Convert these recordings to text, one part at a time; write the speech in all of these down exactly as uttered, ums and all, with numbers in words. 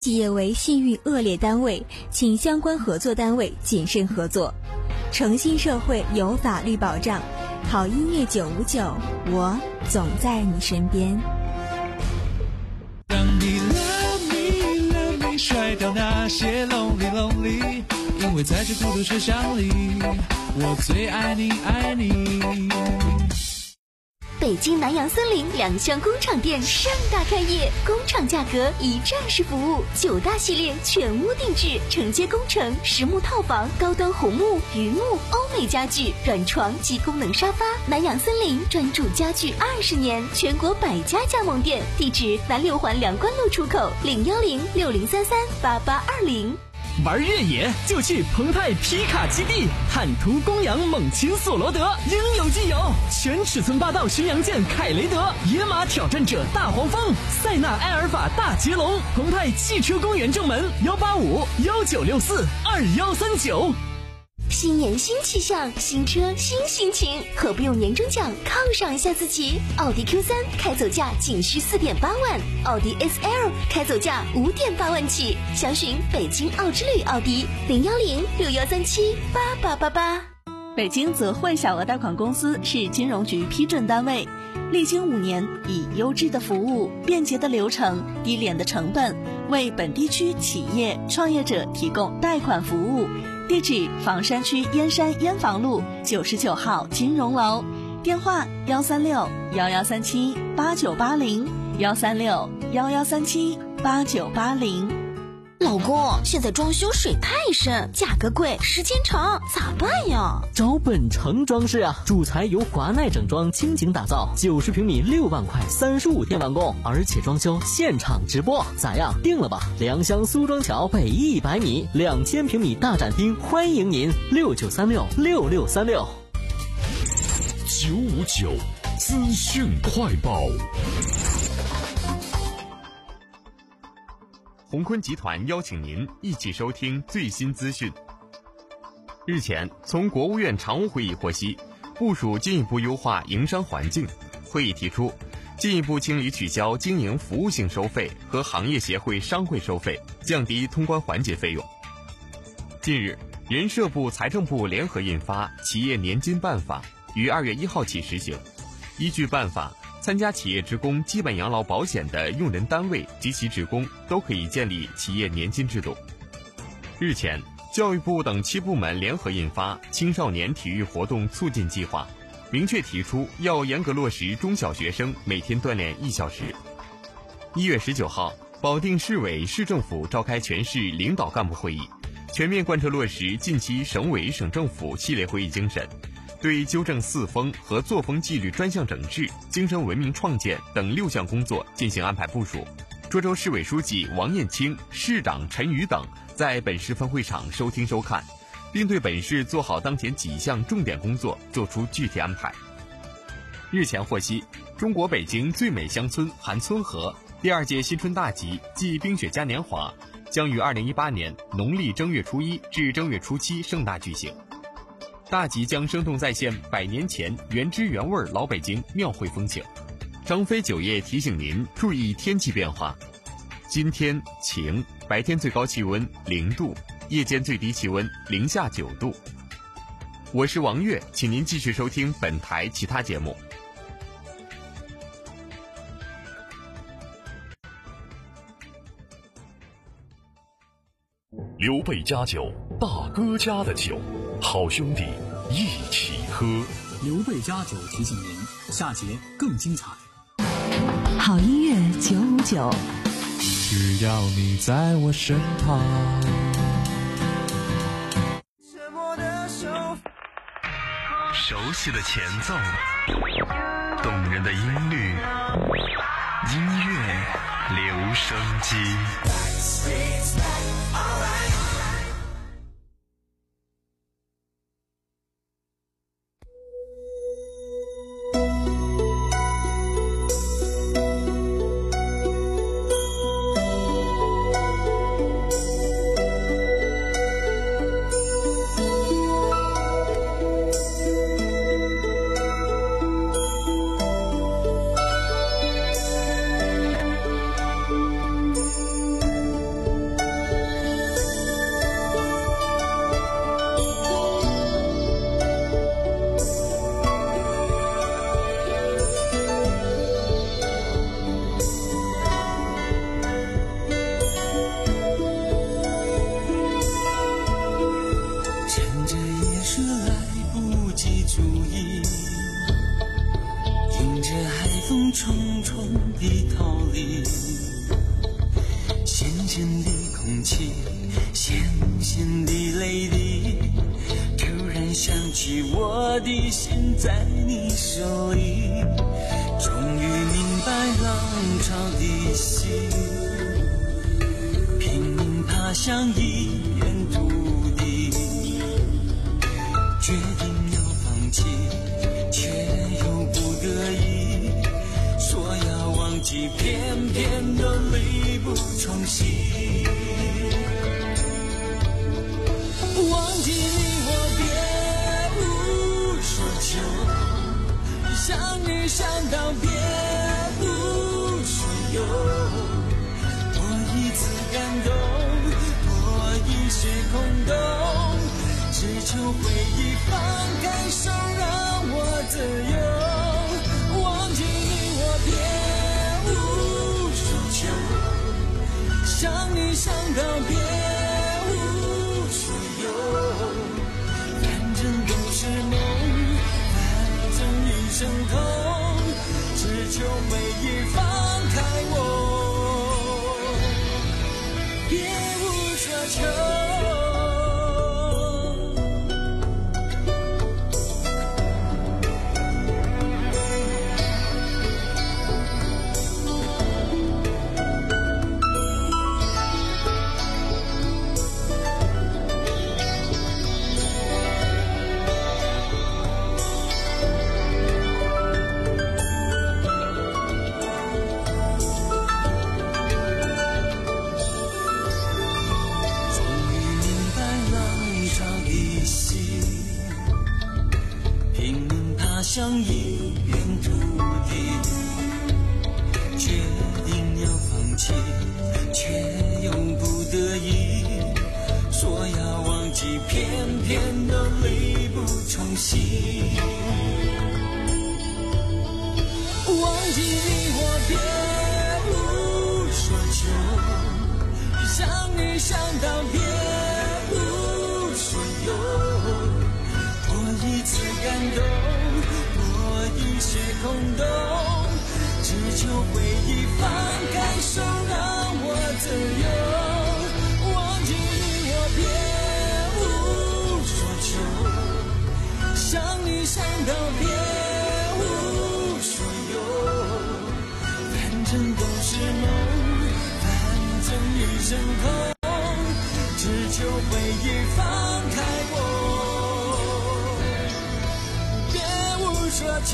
企业为信誉恶劣单位，请相关合作单位谨慎合作。诚信社会有法律保障，好音乐九五九，我总在你身边。 让你 love me love me 甩掉那些 lonely lonely， 因为在这孤独车厢里，我最爱你爱你。 北京南洋森林两厢工厂店盛大开业，工厂价格一站式服务，九大系列全屋定制，承接工程、实木套房、高端红木、榆木、欧美家具、软床及功能沙发。南洋森林专注家具二十年，全国百家加盟店，地址南六环梁关路出口零幺零六零三三八八二零。 玩越野就去澎湃皮卡基地，坦途公羊猛禽索罗德应有尽有，全尺寸霸道巡洋舰凯雷德，野马挑战者大黄蜂，塞纳埃尔法大捷龙。澎湃汽车公园正门幺八五幺九六四二幺三九。 新年新气象，新车新心情，何不用年终奖犒赏一下自己？奥迪 Q 三 开走价仅需 四点八万，奥迪 S L 开走价 五点八万起，详询北京奥之旅奥迪零幺零六幺三七八八八八。 北京泽汇小额贷款公司是金融局批准单位，历经五年，以优质的服务、便捷的流程、低廉的成本，为本地区企业创业者提供贷款服务。地址：房山区燕山燕房路九十九号金融楼，电话：幺三六幺幺三七八九八零，幺三六幺幺三七八九八零。 老公，现在装修水太深，价格贵，时间长，咋办呀？ 找本城装饰啊，主材由华奈整装倾情打造，九十平米六万块，三十五天完工，而且装修现场直播，咋样？定了吧？良乡苏庄桥北一百米，两千平米大展厅，欢迎您六九三六六六三六。 九五九资讯快报。 鸿坤集团邀请您一起收听最新资讯。日前，从国务院常务会议获悉，部署进一步优化营商环境。会议提出，进一步清理取消经营服务性收费和行业协会商会收费，降低通关环节费用。近日，人社部、财政部联合印发《企业年金办法》，于二月一号起实行。依据办法，参加企业职工基本养老保险的用人单位及其职工都可以建立企业年金制度。日前，教育部等七部门联合印发《青少年体育活动促进计划》，明确提出要严格落实中小学生每天锻炼一小时。一月十九号，保定市委市政府召开全市领导干部会议，全面贯彻落实近期省委省政府系列会议精神，对纠正四风和作风纪律专项整治、精神文明创建等六项工作进行安排部署。涿州市委书记王艳清、市长陈宇等在本市分会场收听收看，并对本市做好当前几项重点工作作出具体安排。日前获悉，中国北京最美乡村韩村河第二届新春大集暨冰雪嘉年华将于二零一八年农历正月初一至正月初七盛大举行。大集将生动再现百年前原汁原味老北京庙会风情。张飞酒业提醒您注意天气变化，今天晴，白天最高气温零度，夜间最低气温零下九度。我是王悦，请您继续收听本台其他节目。 刘备家酒，大哥家的酒，好兄弟一起喝。 刘备家酒提醒您，下节更精彩。 好音乐九五九， 只要你在我身旁。 熟悉的前奏，动人的音律，音乐留声机。 鲜的空气，咸咸的泪滴，突然想起我的心在你手里，终于明白浪潮的心，拼命爬向一片土地，决定要放弃，却又不得已，说要忘记，偏偏都力不从心。忘记你我别无所求，想你想到别无所有，多一次感动，多一些空洞，只求回忆放开手让我自由。忘记你我别无所求，想你想到别无所有，反正都是梦，反正一生痛，只求回忆放开我，别无所求。像一片土地，决定要放弃，却又不得已，说要忘记，偏偏都力不从心。忘记你我别无所求，想你想到别无所有，多一次感动，一些空洞，只求回忆放开手让我自由。忘记你我别无所求，想你想到别无所有，反正都是梦，反正一生空，只求回忆放开我，别无所求。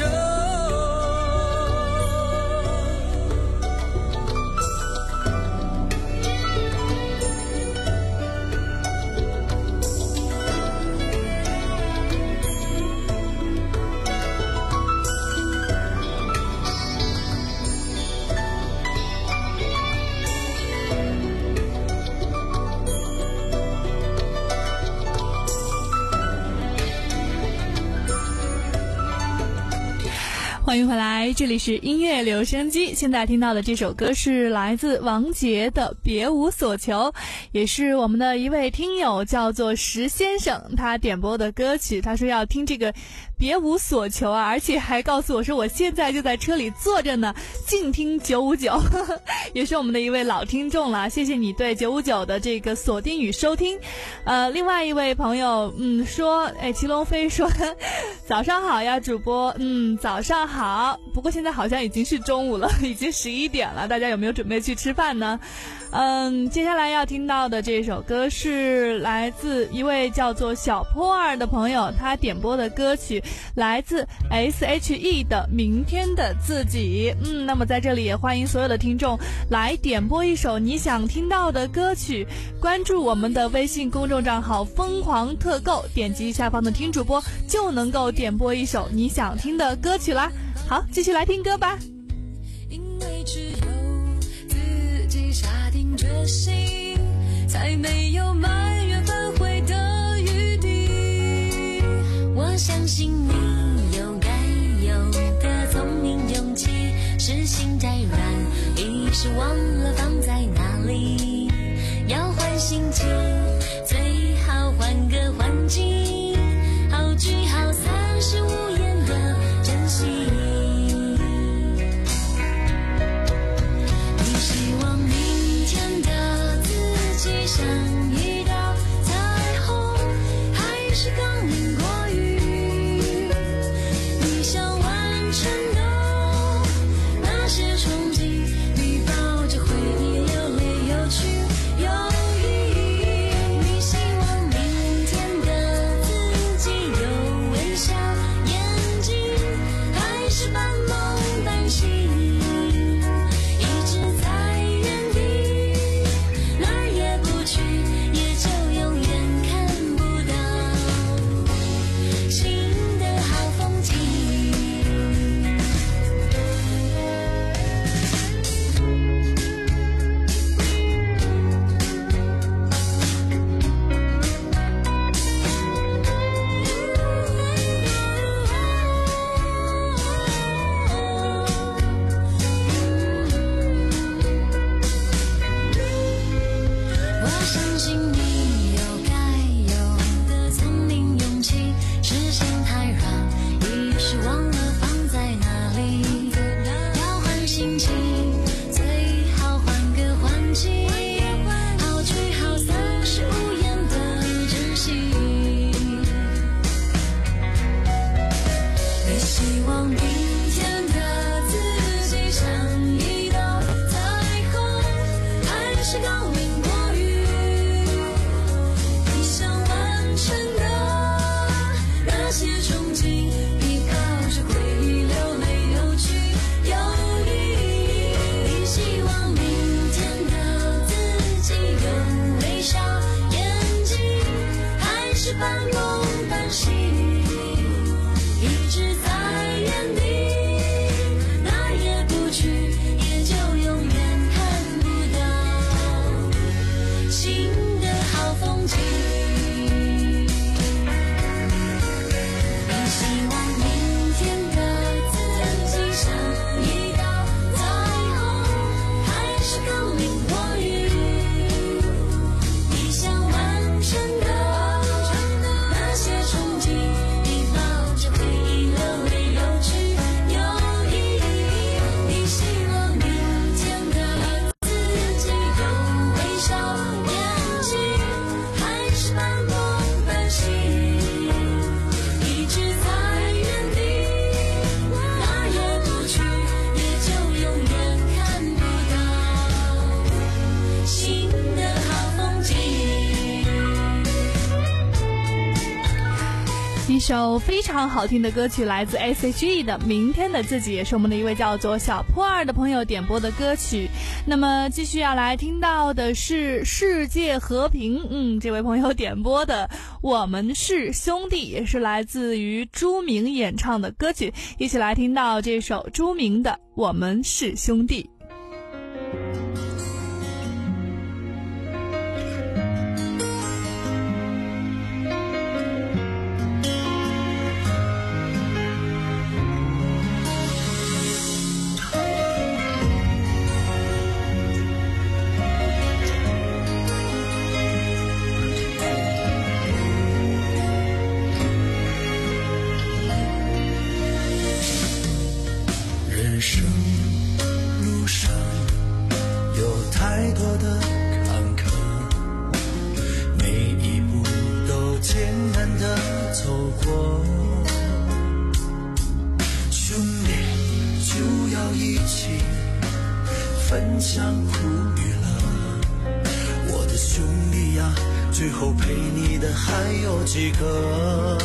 欢迎回来，这里是音乐留声机。现在听到的这首歌是来自王杰的《别无所求》，也是我们的一位听友叫做石先生他点播的歌曲。他说要听这个别无所求啊，而且还告诉我说我现在就在车里坐着呢，静听九五九，也是我们的一位老听众了。谢谢你对九五九的这个锁定与收听。呃，另外一位朋友嗯说，哎，祁龙飞说早上好呀主播，嗯早上好。好，不过现在好像已经是中午了，已经十一点了，大家有没有准备去吃饭呢？嗯，接下来要听到的这首歌是来自一位叫做小坡儿的朋友，他点播的歌曲来自 S H E 的《明天的自己》。嗯，那么在这里也欢迎所有的听众来点播一首你想听到的歌曲，关注我们的微信公众账号疯狂特购，点击下方的听主播就能够点播一首你想听的歌曲啦。好，继续来听歌吧。 因为只有自己下定决心，才没有埋怨反悔的余地。我相信你有该有的聪明勇气，是心太软，一时忘了放在哪里。要换心情，最好换个环境，好聚好散是无言的真心。你希望明天的自一首非常好听的歌曲，来自 S H E 的《明天的自己》，也是我们的一位叫做小破二的朋友点播的歌曲。那么继续要来听到的是世界和平，嗯，这位朋友点播的《我们是兄弟》，也是来自于朱明演唱的歌曲。一起来听到这首朱明的《我们是兄弟》。 人生路上有太多的坎坷，每一步都艰难的走过，兄弟就要一起分享苦与乐，我的兄弟呀，最后陪你的还有几个？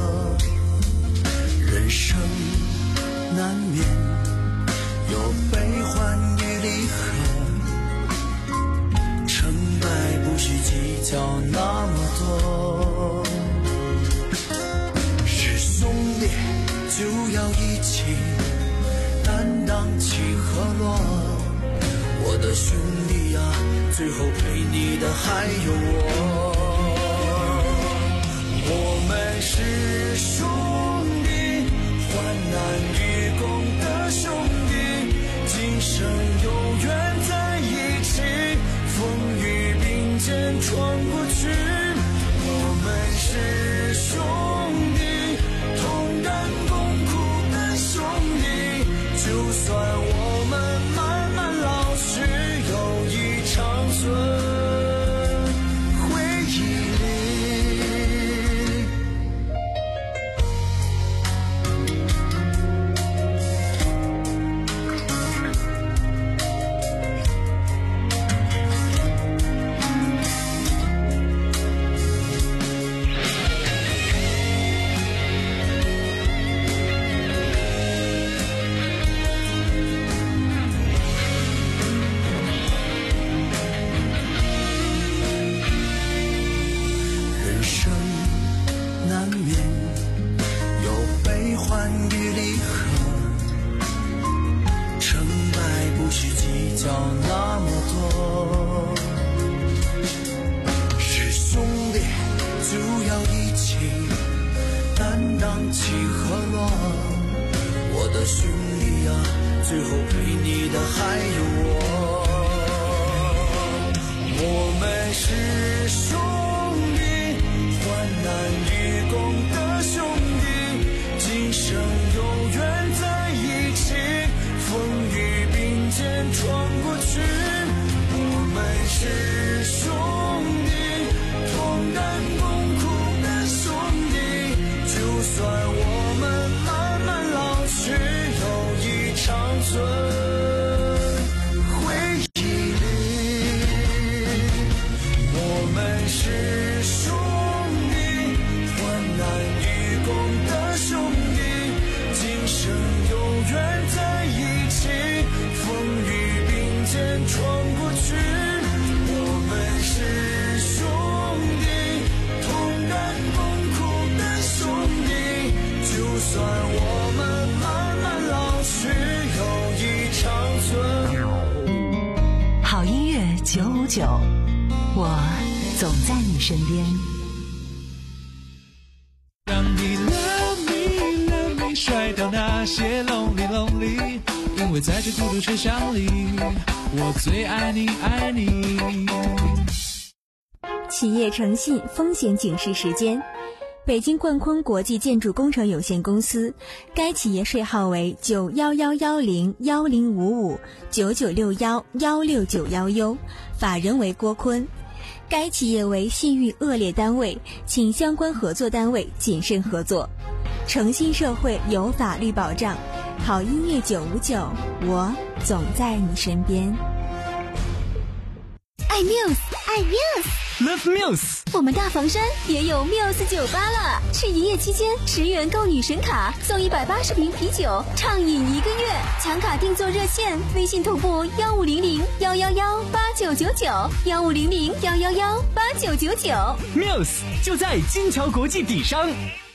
人生难免有悲欢与离合，成败不需计较那么多，是兄弟就要一起担当起和落，我的兄弟啊，最后陪你的还有我，我们是兄弟，患难与共的兄弟，今生永远在一起，风雨并肩闯过去，我们是兄弟，同甘共苦的兄弟，就算我们慢慢老去，有一长存回忆里。人生难免有悲欢与离合，成败不需计较那么多，是兄弟就要一起担当起和落，我的兄弟啊，最后陪你的还有我，我们是兄弟，患难与共的兄弟，今生永远在一起，风雨并肩闯过去。我们是兄弟，同甘共苦的兄弟，就算我们慢慢老去，友谊长存。 九五九，我总在你身边。 让你 love me love me 甩掉那些 lonely lonely， 因为在这孤独车厢里，我最爱你爱你。 企业诚信风险警示时间。北京冠坤国际建筑工程有限公司，该企业税号为九幺幺幺零幺零五五九九六幺幺六九幺 U， 法人为郭坤。该企业为信誉恶劣单位，请相关合作单位谨慎合作。诚信社会有法律保障，好音乐九五九，我总在你身边。 爱 Muse， 爱 Muse。Love Muse， 我们大房山也有 Muse 酒吧了。是营业期间，十元购女神卡送一百八十瓶啤酒，畅饮一个月。抢卡订座热线：微信同步幺五零零幺幺幺八九九九幺五零零幺幺幺八九九九。 Muse 就在金桥国际底商。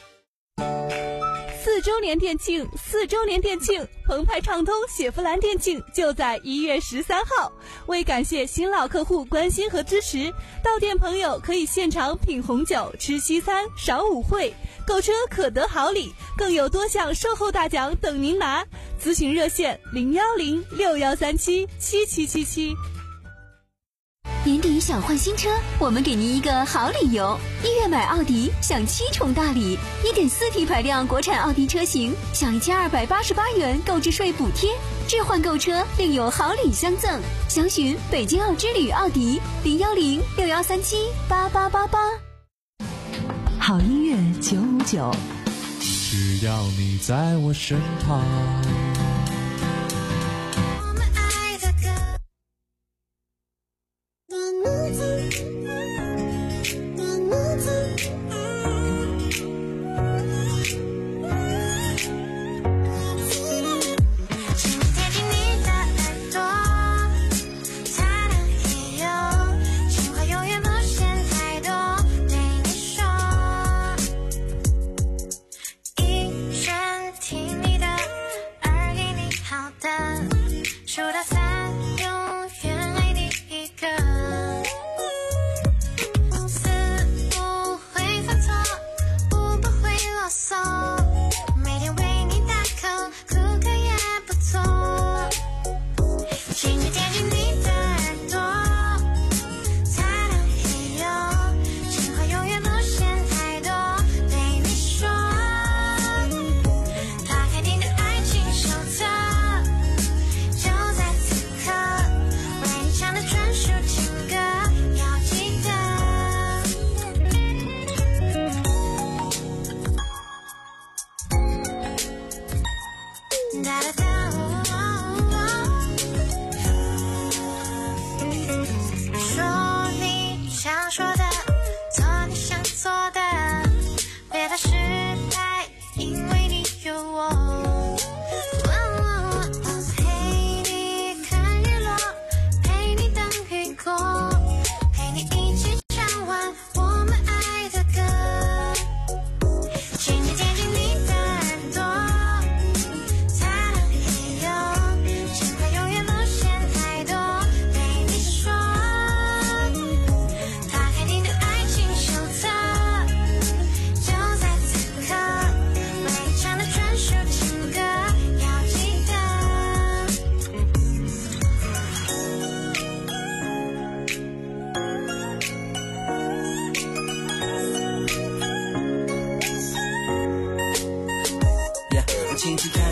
四周年店庆，四周年店庆，澎湃畅通雪佛兰店庆就在一月十三号。为感谢新老客户关心和支持，到店朋友可以现场品红酒、吃西餐、赏舞会，购车可得好礼，更有多项售后大奖等您拿。咨询热线零幺零六幺三七七七七七。 年底想换新车，我们给您一个好理由。一月买奥迪享七重大礼， 一点四 T 排量国产奥迪车型享一千二百八十八元购置税补贴，置换购车另有好礼相赠。详询北京奥之旅奥迪零幺零六幺三七八八八八。 好音乐九五九， 只要你在我身旁。 耳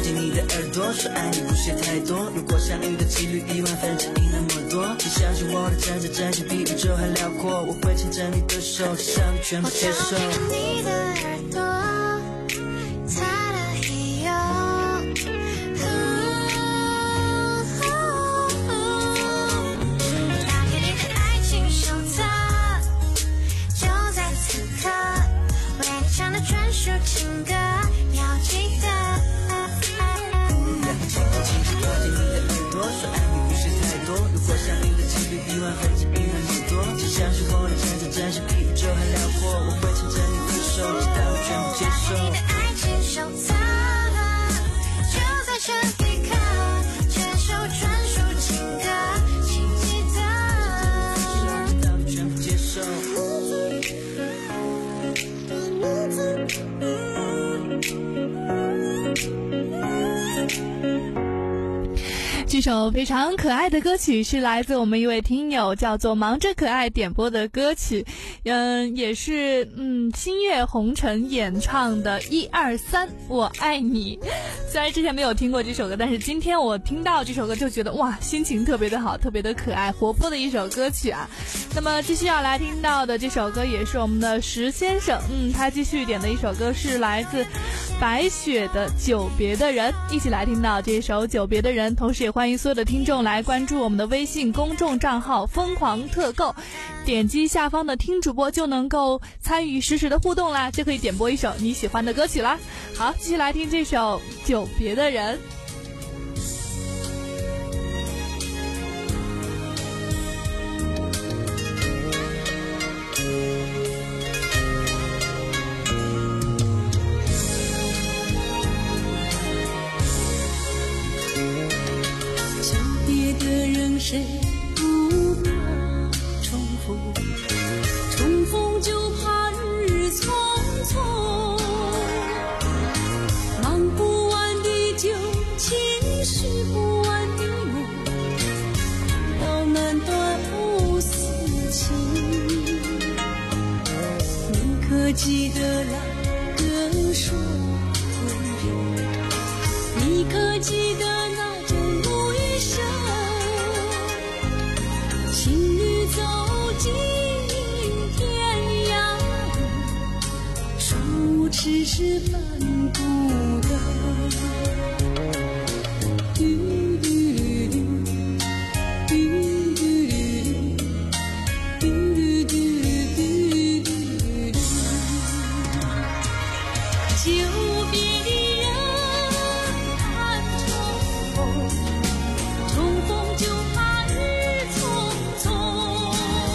近你的耳朵，说爱你不屑太多。如果相遇的几率一万分之一那么多，你相信我的真实真心比宇宙还辽阔。我会牵着你的手，只想你全部接受。 我想听你的耳朵，擦了黑油。打开你的爱情手册，就在此刻，为你唱的专属情歌，要记得。 轻轻轻轻靠近你的耳朵，说爱你不是太多。如果相遇的几率一万分之一那么多，请相信我的真真真心比宇宙还辽阔。我会牵着你的手，直到我全部接受。 你的爱情手册，就在这一刻，全首专属情歌，请记得。 直到我全部接受。 这首非常可爱的歌曲是来自我们一位听友叫做忙着可爱点播的歌曲，嗯，也是嗯星月红尘演唱的一二三我爱你。虽然之前没有听过这首歌，但是今天我听到这首歌就觉得哇，心情特别的好，特别的可爱活泼的一首歌曲啊。那么继续要来听到的这首歌也是我们的石先生，嗯，他继续点的一首歌是来自白雪的久别的人，一起来听到这首久别的人。同时也欢迎所有的听众来关注我们的微信公众账号疯狂特购，点击下方的听主播就能够参与实时的互动啦，就可以点播一首你喜欢的歌曲啦。好，继续来听这首久别的人。 谁不怕重逢，重逢就怕日匆匆，忙不完的旧情，续不完的梦，到难断无私情。你可记得那个说的人？你可记得那阵雨声？情侣走进天涯，数尺是翻不得。久别的人看重逢，重逢就怕日匆匆，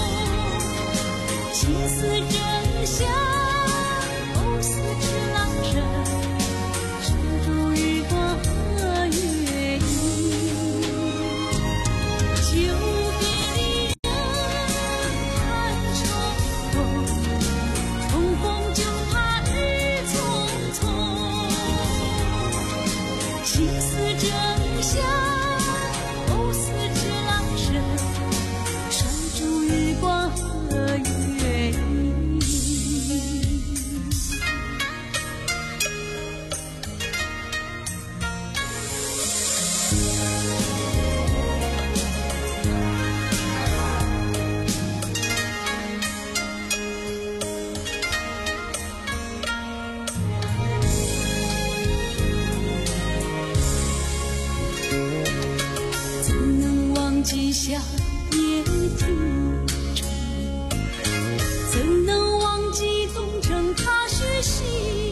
情似真相，藕似知郎人，遮住日光和月影。久别的人看重逢，重逢就怕日匆匆，情似真相，藕似知郎人，拴住日光和月影。怎能忘记夏夜听钟鸣？怎能忘记东城踏雪行？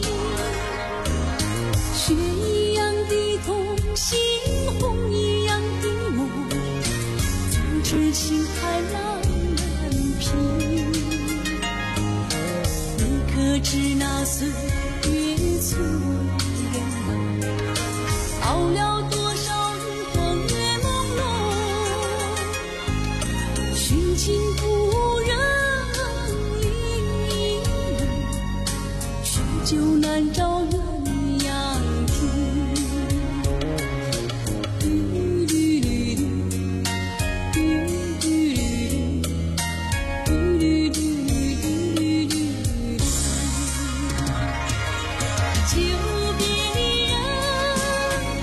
雪一样的痛，心红一样的梦，总知情海浪难平。你可知那岁月催人熬了多少日风月朦胧，寻情故人影，许久难找鸳鸯亭。久别的人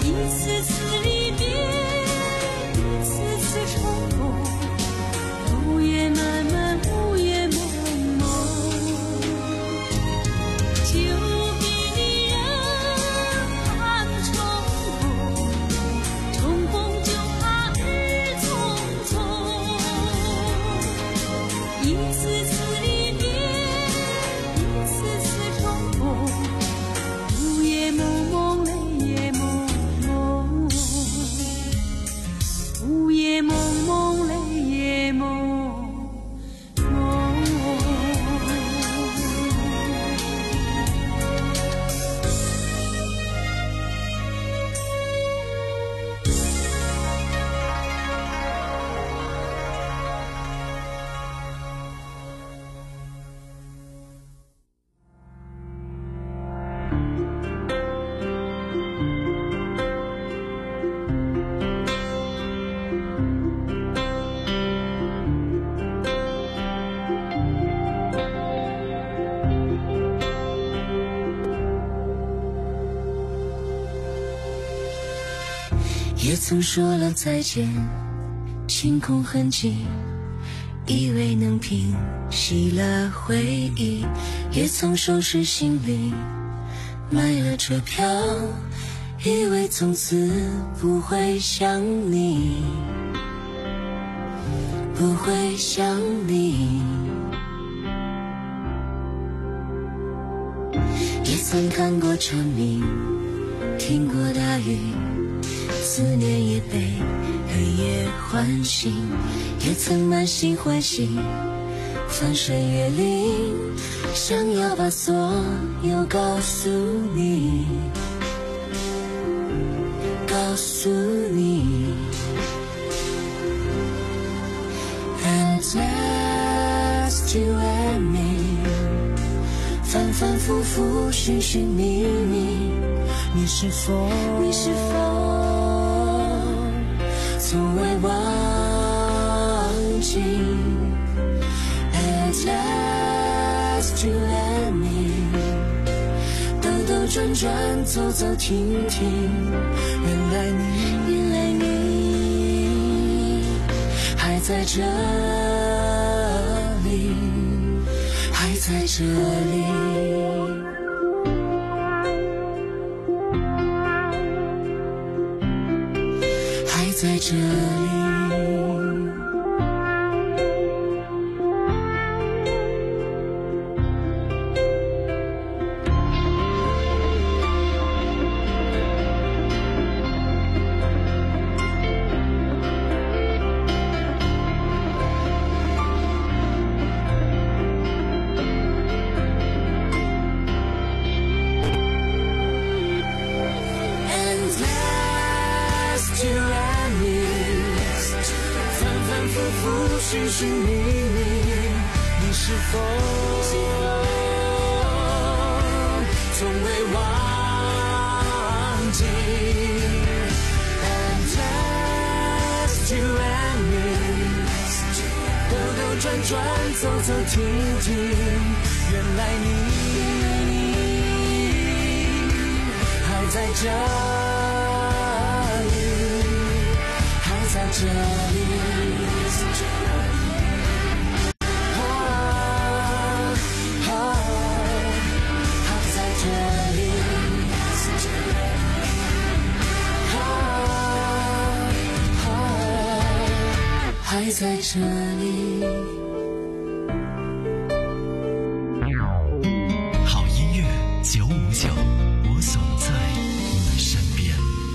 一次次离别，一次次重逢，午夜漫漫，午夜蒙蒙，就比你人寒重逢，重逢就怕日匆匆，一次次离别，一次次重逢，午夜蒙蒙，泪也蒙蒙，午夜蒙蒙，泪也蒙蒙。也曾说了再见，清空痕迹，以为能平息了回忆，也曾收拾行李，买了车票，以为从此不会想你，不会想你，也曾看过蝉鸣，听过大雨，思念也被黑夜唤醒，也曾满心欢喜，翻山越岭，想要把所有告诉你，告诉你。And just you and me， 反反复复，寻寻觅觅，你是否，你是否从未忘记 At last you and me， 兜兜转转，走走停停，原来你，原来你还在这里，还在这里。在这里。寻寻觅觅，你是否从未忘记 And just you and me， 兜兜转转，走走停停，原来你还在这里，还在这里。还在这里。 好音乐九五九，我总在你身边。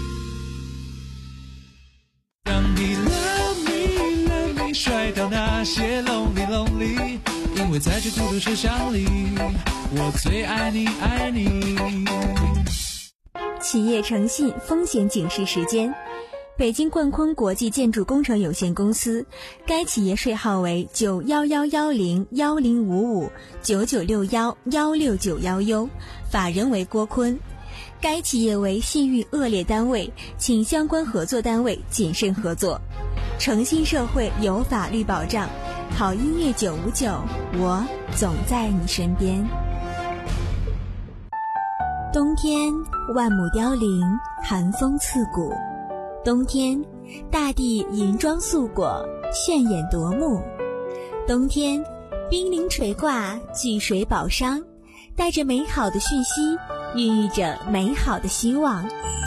当你 love me love me 甩掉那些 lonely lonely， 因为在这孤独车厢里，我最爱你爱你。 企业诚信风险警示时间。北京冠坤国际建筑工程有限公司，该企业税号为九幺幺幺零幺零五五九九六幺幺六九幺 U， 法人为郭坤。该企业为信誉恶劣单位，请相关合作单位谨慎合作。诚信社会有法律保障，好音乐九五九，我总在你身边。 冬天万亩凋零，寒风刺骨。冬天大地银装素裹，炫眼夺目。冬天冰凌垂挂，聚水宝商，带着美好的讯息，孕育着美好的希望。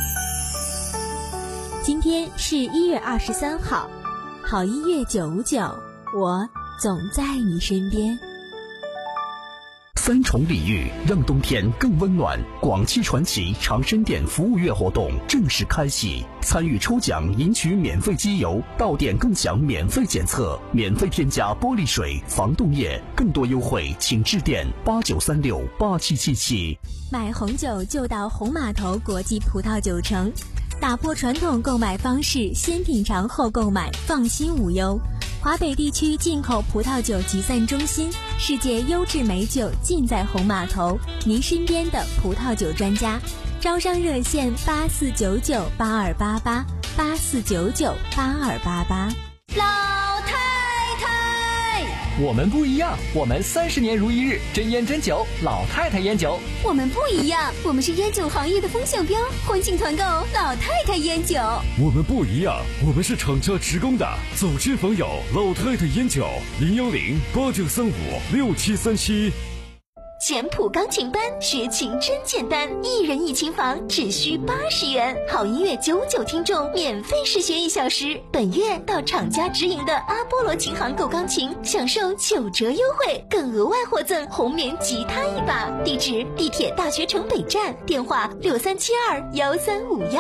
今天是一月二十三号，好音乐九五九，我总在你身边。 三重礼遇让冬天更温暖。广汽传祺长生店服务月活动正式开启，参与抽奖赢取免费机油，到店更享免费检测，免费添加玻璃水、防冻液。更多优惠请致电八九三六八七七七。 买红酒就到红码头国际葡萄酒城，打破传统购买方式，先品尝后购买，放心无忧。华北地区进口葡萄酒集散中心，世界优质美酒尽在红码头，您身边的葡萄酒专家。招商热线八四九九八二八八八四九九八二八八。 老太太， 我们不一样，我们三十年如一日，真烟真酒，老太太烟酒。 我们不一样，我们是烟酒行业的风向标，欢庆团购老太太烟酒。 我们不一样，我们是厂家职工的，走亲访友，老太太烟酒，零幺零八九三五六七三七。 简谱钢琴班，学琴真简单，一人一琴房只需八十元，好音乐九九听众免费试学一小时。本月到厂家直营的阿波罗琴行购钢琴，享受九折优惠，更额外获赠红棉吉他一把。地址：地铁大学城北站，电话六三七二幺三五幺。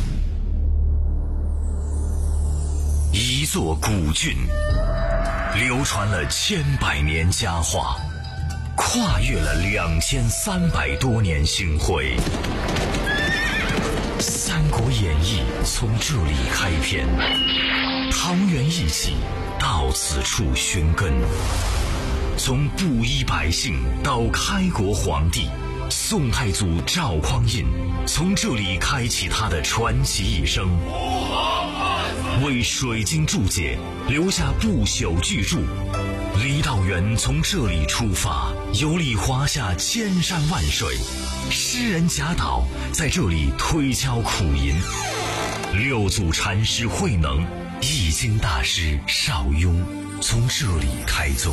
一座古郡，流传了千百年佳话，跨越了两千三百多年星辉。《三国演义》从这里开篇，桃园义气到此处寻根。从布衣百姓到开国皇帝，宋太祖赵匡胤从这里开启他的传奇一生，为水晶注解留下不朽巨著。李道元从这里出发，游历华夏千山万水，诗人贾岛在这里推敲苦吟，六祖禅师慧能、易经大师邵雍从这里开宗。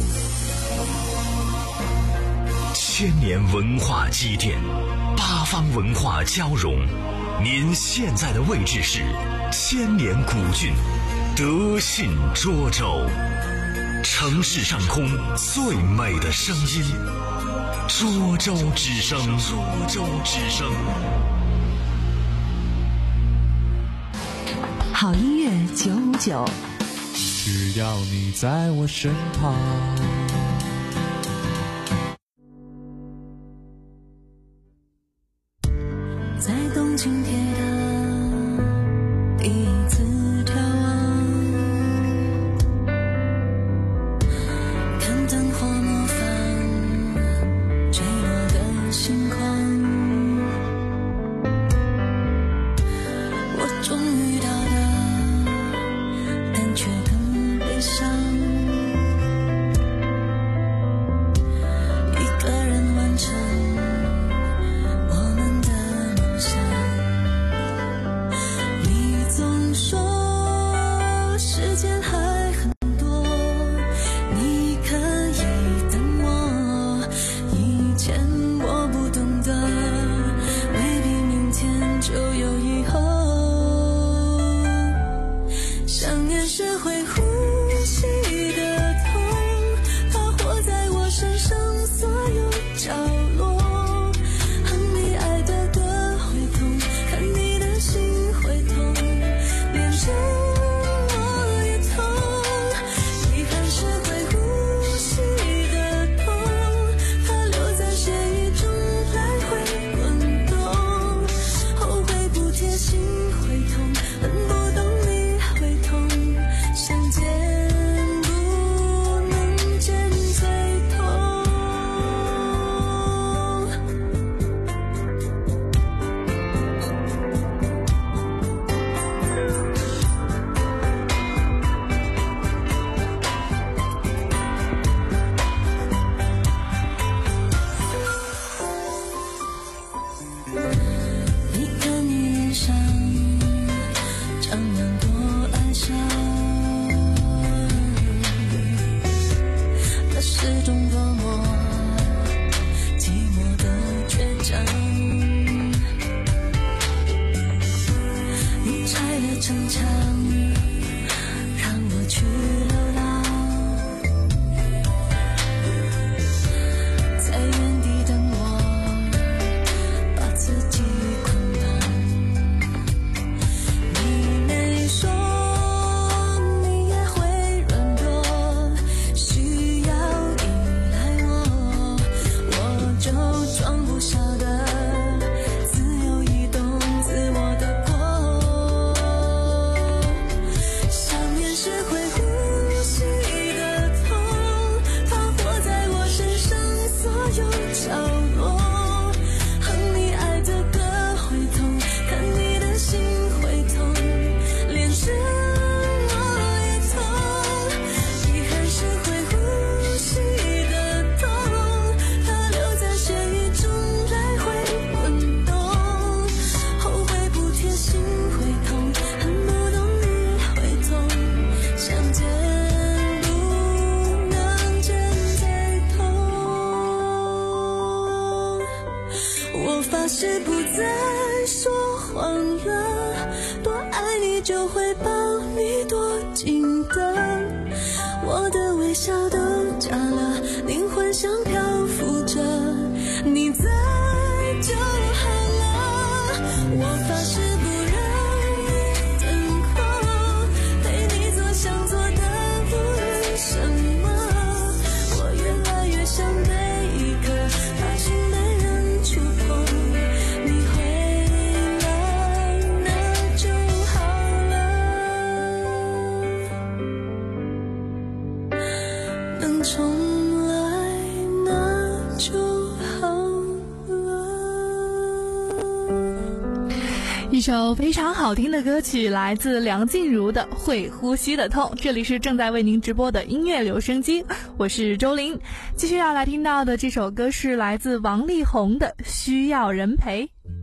千年文化积淀，八方文化交融，您现在的位置是千年古郡德信涿州。城市上空最美的声音，涿州之声。涿州之声。 好音乐九五九， 只要你在我身旁。 在东京铁塔第一次眺望，看灯火模仿坠落的星光，我终于到达，但却更悲伤。 城墙，让我去流浪，在原地等我，把自己捆绑。你没说你也会软弱，需要依赖我，我就装不晓得自由移动自我的过。想念是会呼吸的痛，放火在我身上所有角落，哼你爱的歌会痛，看你的心会痛，连着我也痛。遗憾是会呼吸的痛，它留在血液中来回滚动，后悔不贴心会痛，恨不懂你会痛，相见不能见再痛。我发誓不再说谎了，多爱你就会抱你多紧的，我的微笑都假了，灵魂像漂浮着，你在就好了。我发誓不让你等候，陪你做想做的无论什么，我越来越想每一刻发现没人触碰，你回来那就好了，能重来那就好了。 一首非常好听的歌曲，来自梁静茹的《会呼吸的痛》。这里是正在为您直播的音乐留声机，我是周玲。继续要来听到的这首歌是来自王力宏的《需要人陪》。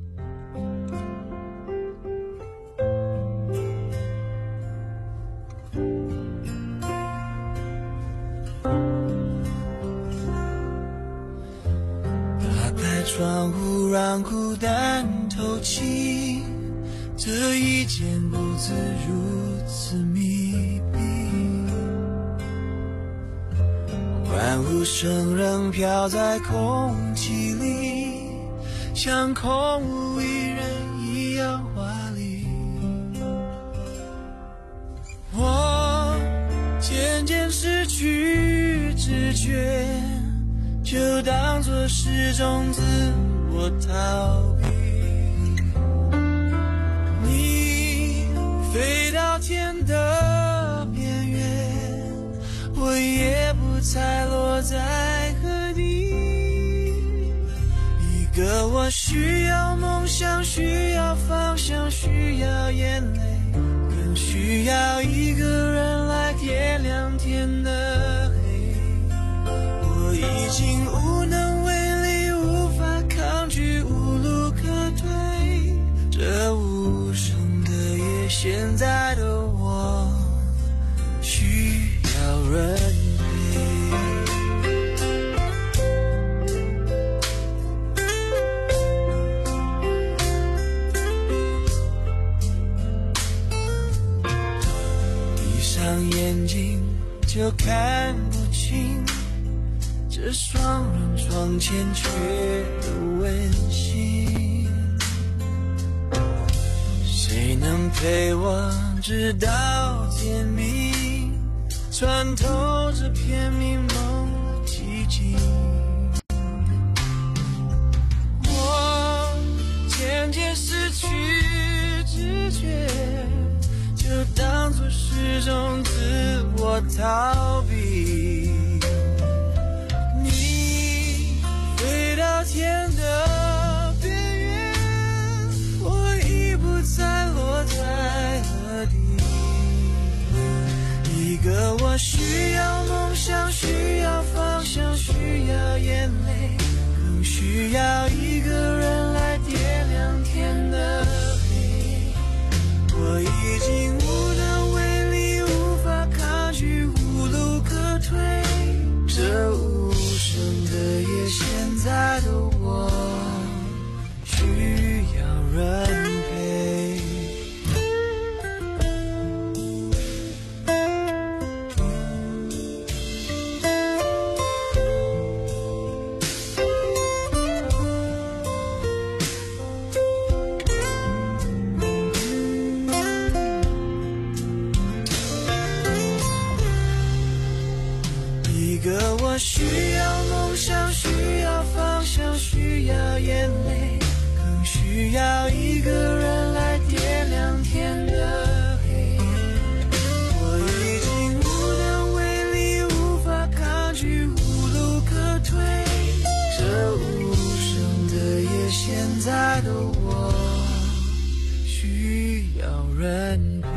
打开窗户让孤单透气，这一间屋子如此密闭，欢呼声仍飘在空气里，像空无一人一样华丽。我渐渐失去知觉，就当作是种自我逃避。你飞到天的边缘，我也不再落在何地。一个我需要梦想，需要方向，需要眼泪，更需要一个人来点亮天的黑。我已经无能为力，无法抗拒，无路可退。这无声的夜，现在的我需要人陪。闭上眼睛就看不清这双人床欠缺的温馨，谁能陪我直到天明，穿透这片迷蒙的寂静。我渐渐失去知觉，就当作是种自我逃避。飞到天的边缘，我已不再落在何地。一个我需要梦想，需要方向，需要眼泪，更需要一个人来点亮天的黑。我已经无能为力，无法抗拒，无路可退。这无声的夜，现在的我需要人陪。 要一个人来点亮天的黑。我已经无能为力，无法抗拒，无路可退。这无声的夜，现在的我需要人陪。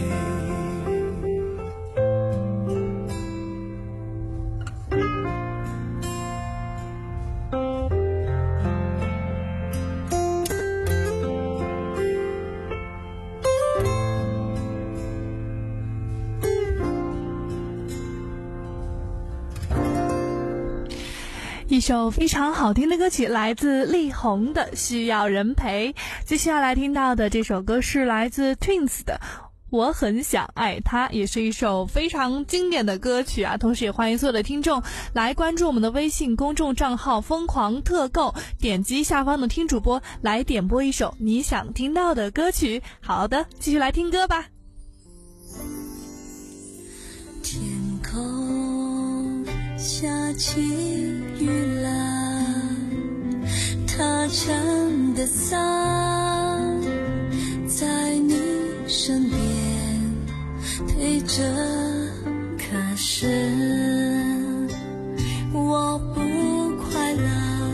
一首非常好听的歌曲，来自力宏的《需要人陪》。接下来听到的这首歌是来自 Twins 的我很想爱他，也是一首非常经典的歌曲啊。同时也欢迎所有的听众来关注我们的微信公众账号疯狂特购，点击下方的听主播来点播一首你想听到的歌曲。好的，继续来听歌吧。 天空下起雨了，他撑的伞在你身边陪着，可是我不快乐，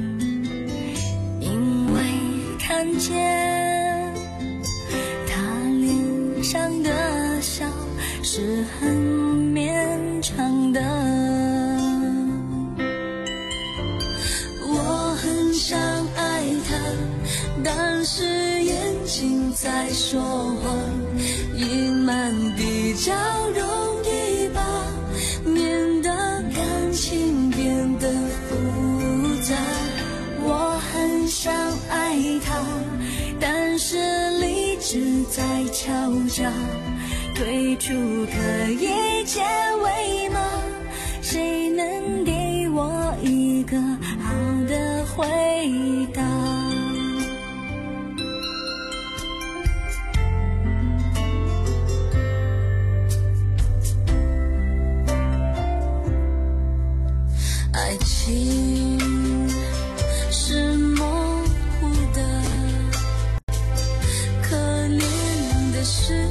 因为看见他脸上的笑是很绵长的。我很想爱他，但是眼睛在说谎，隐瞒比较容易吧，免得感情变得复杂。我很想爱他，但是理智在敲诈，退出可以结尾吗？谁能给我一个好的回答？爱情是模糊的，可怜的是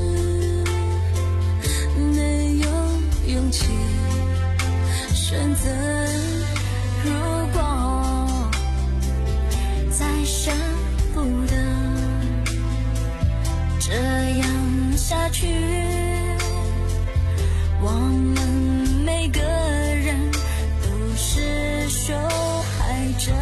没有勇气选择。如果再舍不得这样下去，我们每个人都是受害者。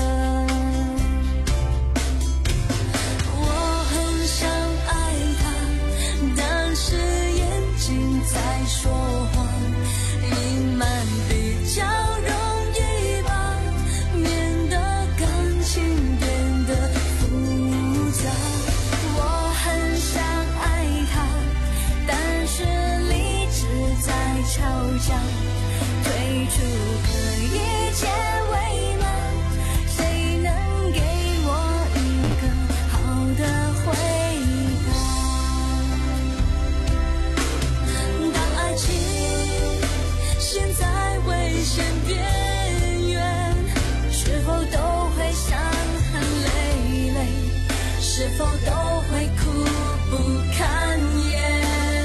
我很想爱他，但是眼睛在说谎，隐瞒比较容易吧，免得感情变得复杂。我很想爱他，但是理智在吵架，退出可以结尾吗？谁能给我一个好的回答？当爱情陷在危险边缘，是否都会伤痕累累？是否都会苦不堪言？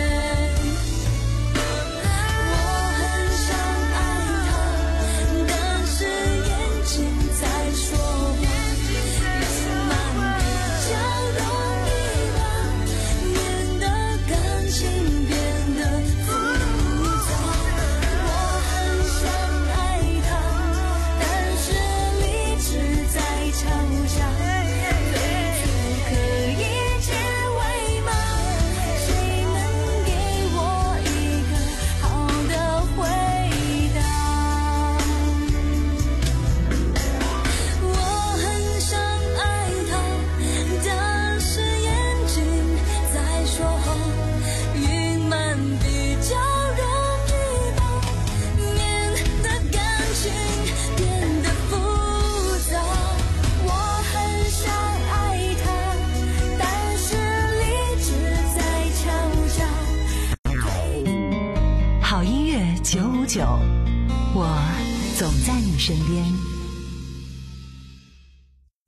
我很想爱他，但是眼睛在说谎，隐瞒比较容易吧，免得感情变得复杂。我很想爱他，但是理智在吵架，退出可以结尾吗？谁能给我一个好的回答？我很想爱他，但是眼睛在说谎，隐瞒比较容易吧，免得感情变得复杂。我很想爱他，但是理智在吵架。 好音乐九五九，我总在你身边。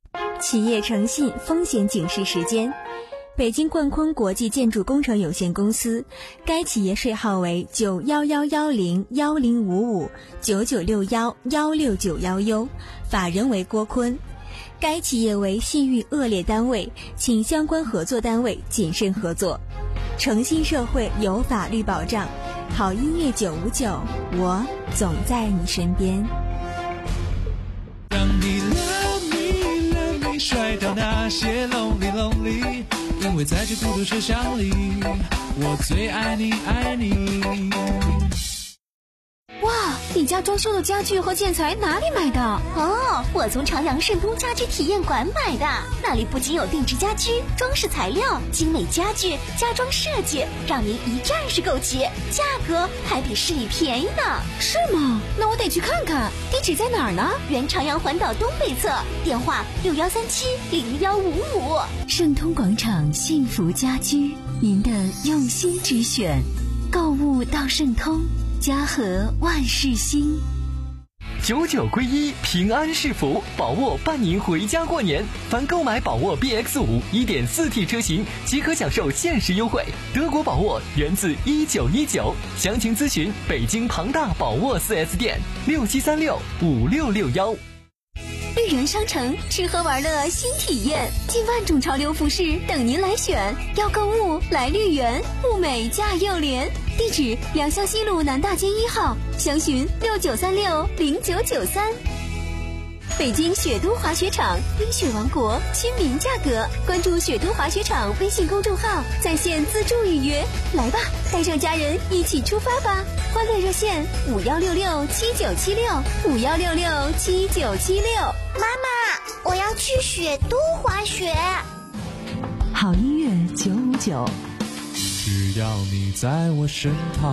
企业诚信风险警示时间。北京冠坤国际建筑工程有限公司，该企业税号为九幺幺幺零幺零五五九九六幺幺六九幺 U， 法人为郭坤。该企业为信誉恶劣单位，请相关合作单位谨慎合作。诚信社会有法律保障，好音乐九五九，我总在你身边。 让你 love me love me 甩掉那些 lonely lonely， 因为在这孤独车厢里，我最爱你爱你。 哇，你家装修的家具和建材哪里买的？哦，我从朝阳盛通家居体验馆买的，那里不仅有定制家居、装饰材料、精美家具、家装设计，让您一站式购齐，价格还比市里便宜呢。是吗？那我得去看看。地址在哪儿呢？原朝阳环岛东北侧，电话六幺三七零幺五五。 盛通广场幸福家居，您的用心之选，购物到盛通。家和万事兴， 九九归一，平安是福，宝沃伴您回家过年。凡购买宝沃 B X 五 一点四 T 车型，即可享受限时优惠。德国宝沃源自一九一九，详情咨询北京庞大宝沃 四 S 店六七三六五六六幺。 绿园商城吃喝玩乐新体验，近万种潮流服饰等您来选。要购物来绿园，物美价又廉。地址：良乡西路南大街一号，详询六九三六零九九三。北京雪都滑雪场，冰雪王国，亲民价格。关注雪都滑雪场微信公众号，在线自助预约。来吧，带上家人一起出发吧！欢乐热线五幺六六七九七六五幺六六七九七六。 妈妈，我要去雪都滑雪。 好音乐九五九， 只要你在我身旁。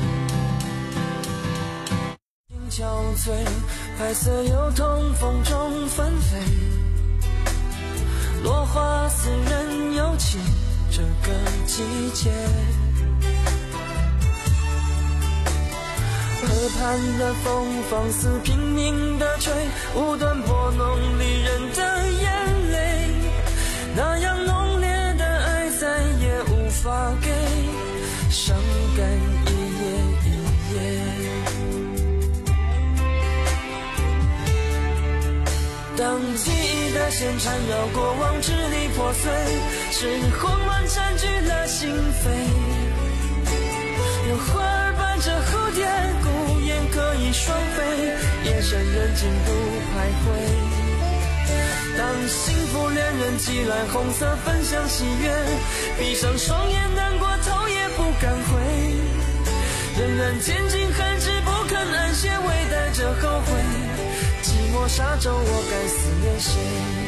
憔悴，白色油桐风中纷飞，落花似人有情这个季节。河畔的风放肆拼命地吹，无端拨弄离人的眼泪，那样浓烈的爱再也无法给，伤感一夜一夜。当记忆的线缠绕过往支离破碎，是慌乱占据了心扉，有花儿伴着蝴蝶，孤雁可以双飞，夜深人静不徘徊。当幸福恋人寄来红色分享喜悦，闭上双眼难过头也不敢回，仍然坚尽寒枝不肯安歇，微带着后悔，寂寞沙洲我该思念谁？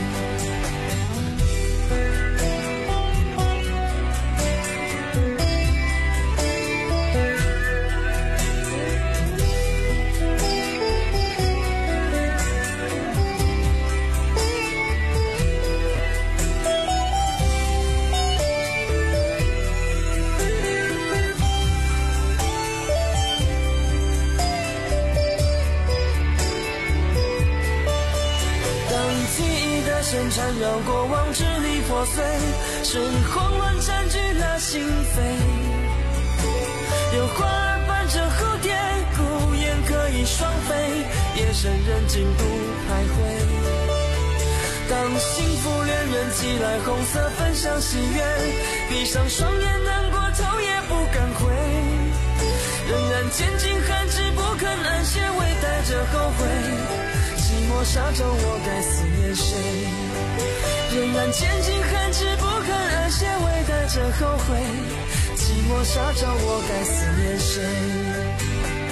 线缠绕过往支离破碎，是慌乱占据了心扉，有花儿伴着蝴蝶，孤雁可以双飞，夜深人静不徘徊。当幸福恋人寄来红色分享喜悦，闭上双眼难过头也不敢回，仍然坚尽寒枝不肯安歇，微带着后悔，寂寞沙洲我该思念谁？仍然坚尽寒枝不肯安歇，微带着后悔，寂寞沙洲我该思念谁？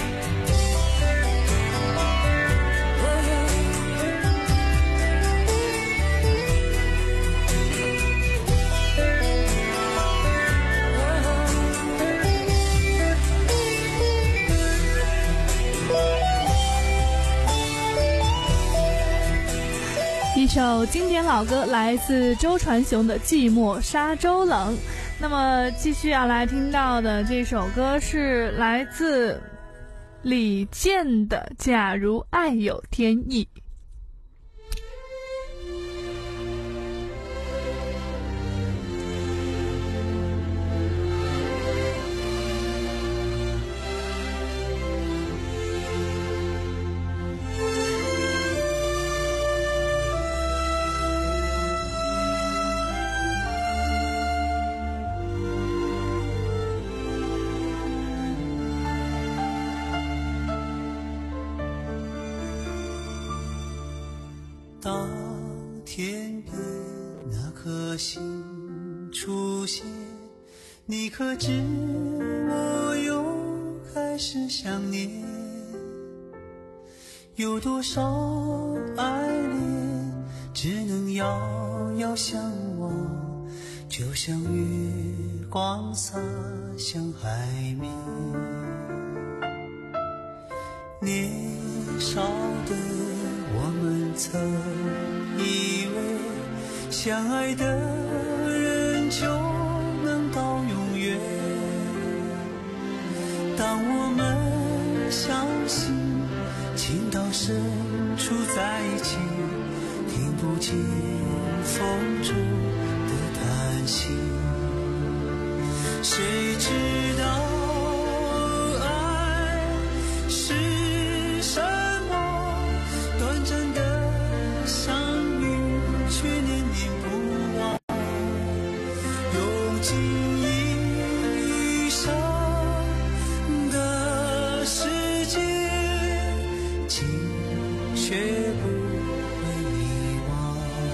一首经典老歌来自周传雄的《寂寞沙洲冷》。那么继续要来听到的这首歌是来自李健的《假如爱有天意》。 天边那颗星出现，你可知我又开始想念？有多少爱恋只能遥遥相望，就像月光洒向海面。年少的我们曾以为相爱的人就能到永远，当我们相信情到深处在一起，听不见风中的叹息。谁知道爱是什么？短暂的相遇却念念不忘，用尽一生的时间，情却不会遗忘。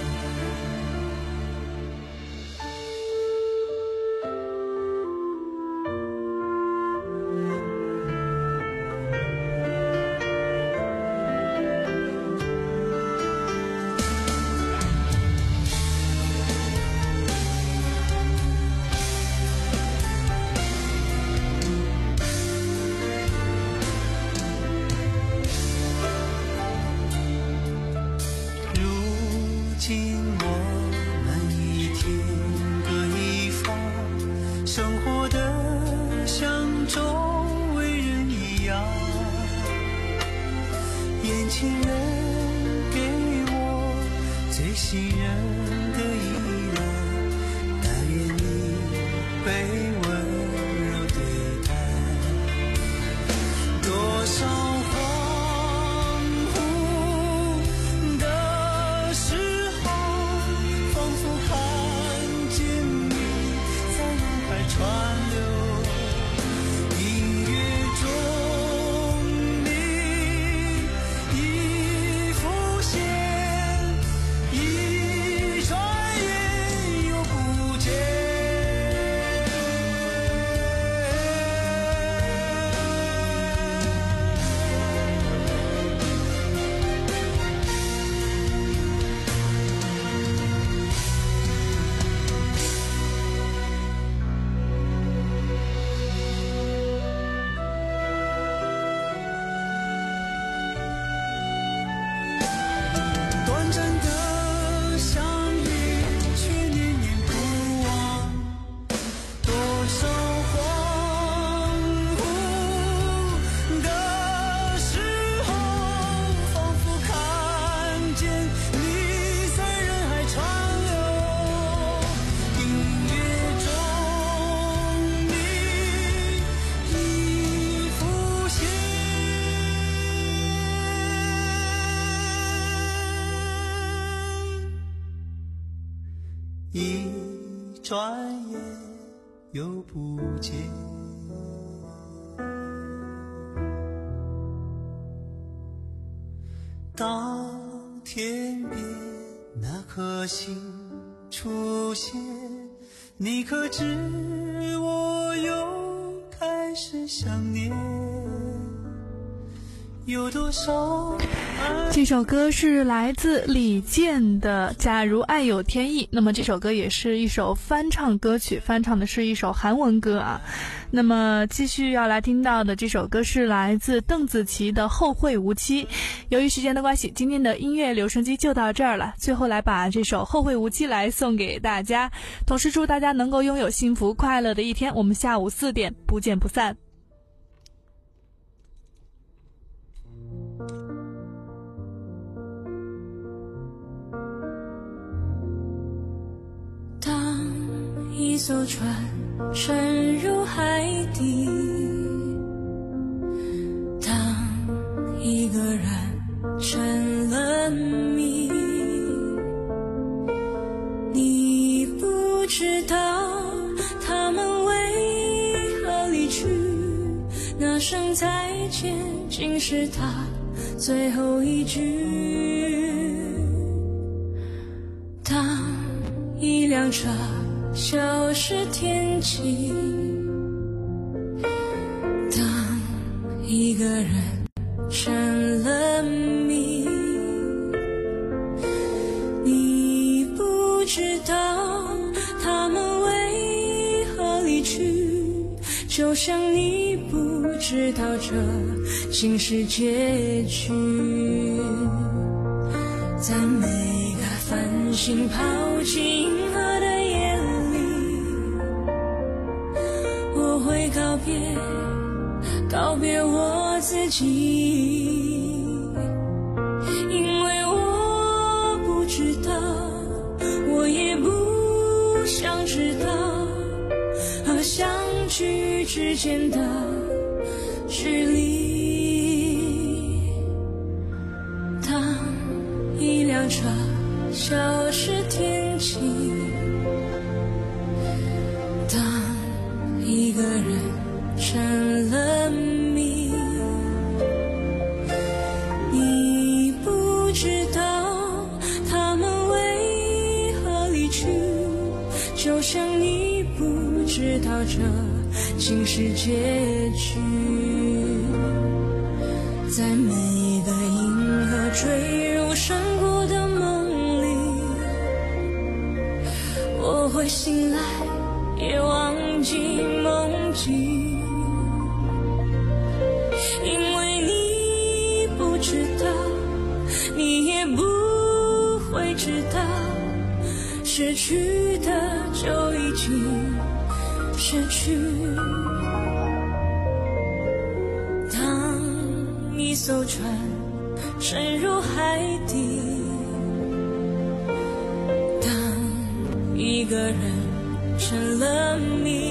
一转眼又不见，当天边那颗星出现，你可知我又开始想念？有多少这首歌是来自李健的《假如爱有天意》，那么这首歌也是一首翻唱歌曲，翻唱的是一首韩文歌啊。那么继续要来听到的这首歌是来自邓紫棋的《后会无期》。由于时间的关系，今天的音乐留声机就到这儿了，最后来把这首《后会无期》来送给大家，同时祝大家能够拥有幸福快乐的一天。我们下午四点不见不散。 一艘船沉入海底，当一个人成了谜，你不知道他们为何离去，那声再见竟是他最后一句。 辆车消失天际，当一个人成了谜，你不知道他们为何离去，就像你不知道这竟是结局。在每个繁星抛弃银河的夜里，我会告别告别我自己，因为我不知道，我也不想知道，和相聚之间的距离。当一辆车消失天际，当一个人成了谜，你不知道他们为何离去，就像你不知道这竟是结局。在每个银河坠入山谷的梦里，我会醒来也忘记梦境，因为你不知道，你也不会知道，失去的就已经失去。当一艘船沉入海底，当一个人成了谜，